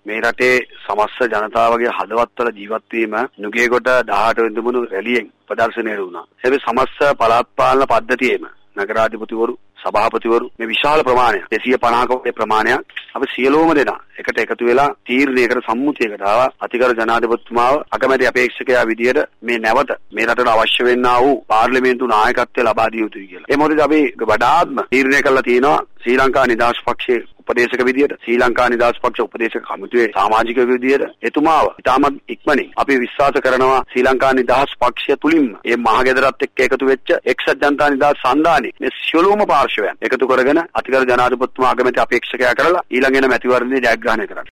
මේ රටේ සමස්ත ජනතාවගේ හදවත්වල ජීවත් වීම නුගේගොඩ 18 වෙනි දුමුණු රැළියෙන් ප්‍රදර්ශනය වුණා. හැබැයි සමස්ත පළාත් පාලන පද්ධතියේම නගරාධිපතිවරු සභාපතිවරු මේ විශාල ප්‍රමාණයක් 250ක වගේ ප්‍රමාණයක් අපි සියලුම දෙනා එකට එකතු වෙලා තීරණයකට සම්මුතියකට ආවා. අතිගරු ජනාධිපතිතුමාව අගමැති අපේක්ෂකයා විදියට මේ නැවත මේ රටට අවශ්‍ය වෙන්නා වූ පාර්ලිමේන්තු නායකත්වය ලබා දිය යුතුයි කියලා. ඒ මොකද අපි වඩාත්ම තීරණය කළා තියෙනවා ශ්‍රී ලංකා නිදහස් පක්ෂයේ උපදේශක විදියට ශ්‍රී ලංකා නිදහස් පක්ෂ උපදේශක කමිටුවේ සමාජික විදියට එතුමාව ඉතාමත් ඉක්මනින් අපි විශ්වාස කරනවා ශ්‍රී ලංකා නිදහස් පක්ෂය තුලින්ම මේ මහගෙදරත් එක්ක එකතු වෙච්ච එක්සත් ජනතා නිදහස් සන්ධානයේ මේ සියලුම පාර්ශවයන් එකතු කරගෙන අතිගරු ජනාධිපතිතුමා අගමැති අපේක්ෂකයා කරලා ඊළඟ එන මැතිවරණයේ ජයග්‍රහණය කරන්න.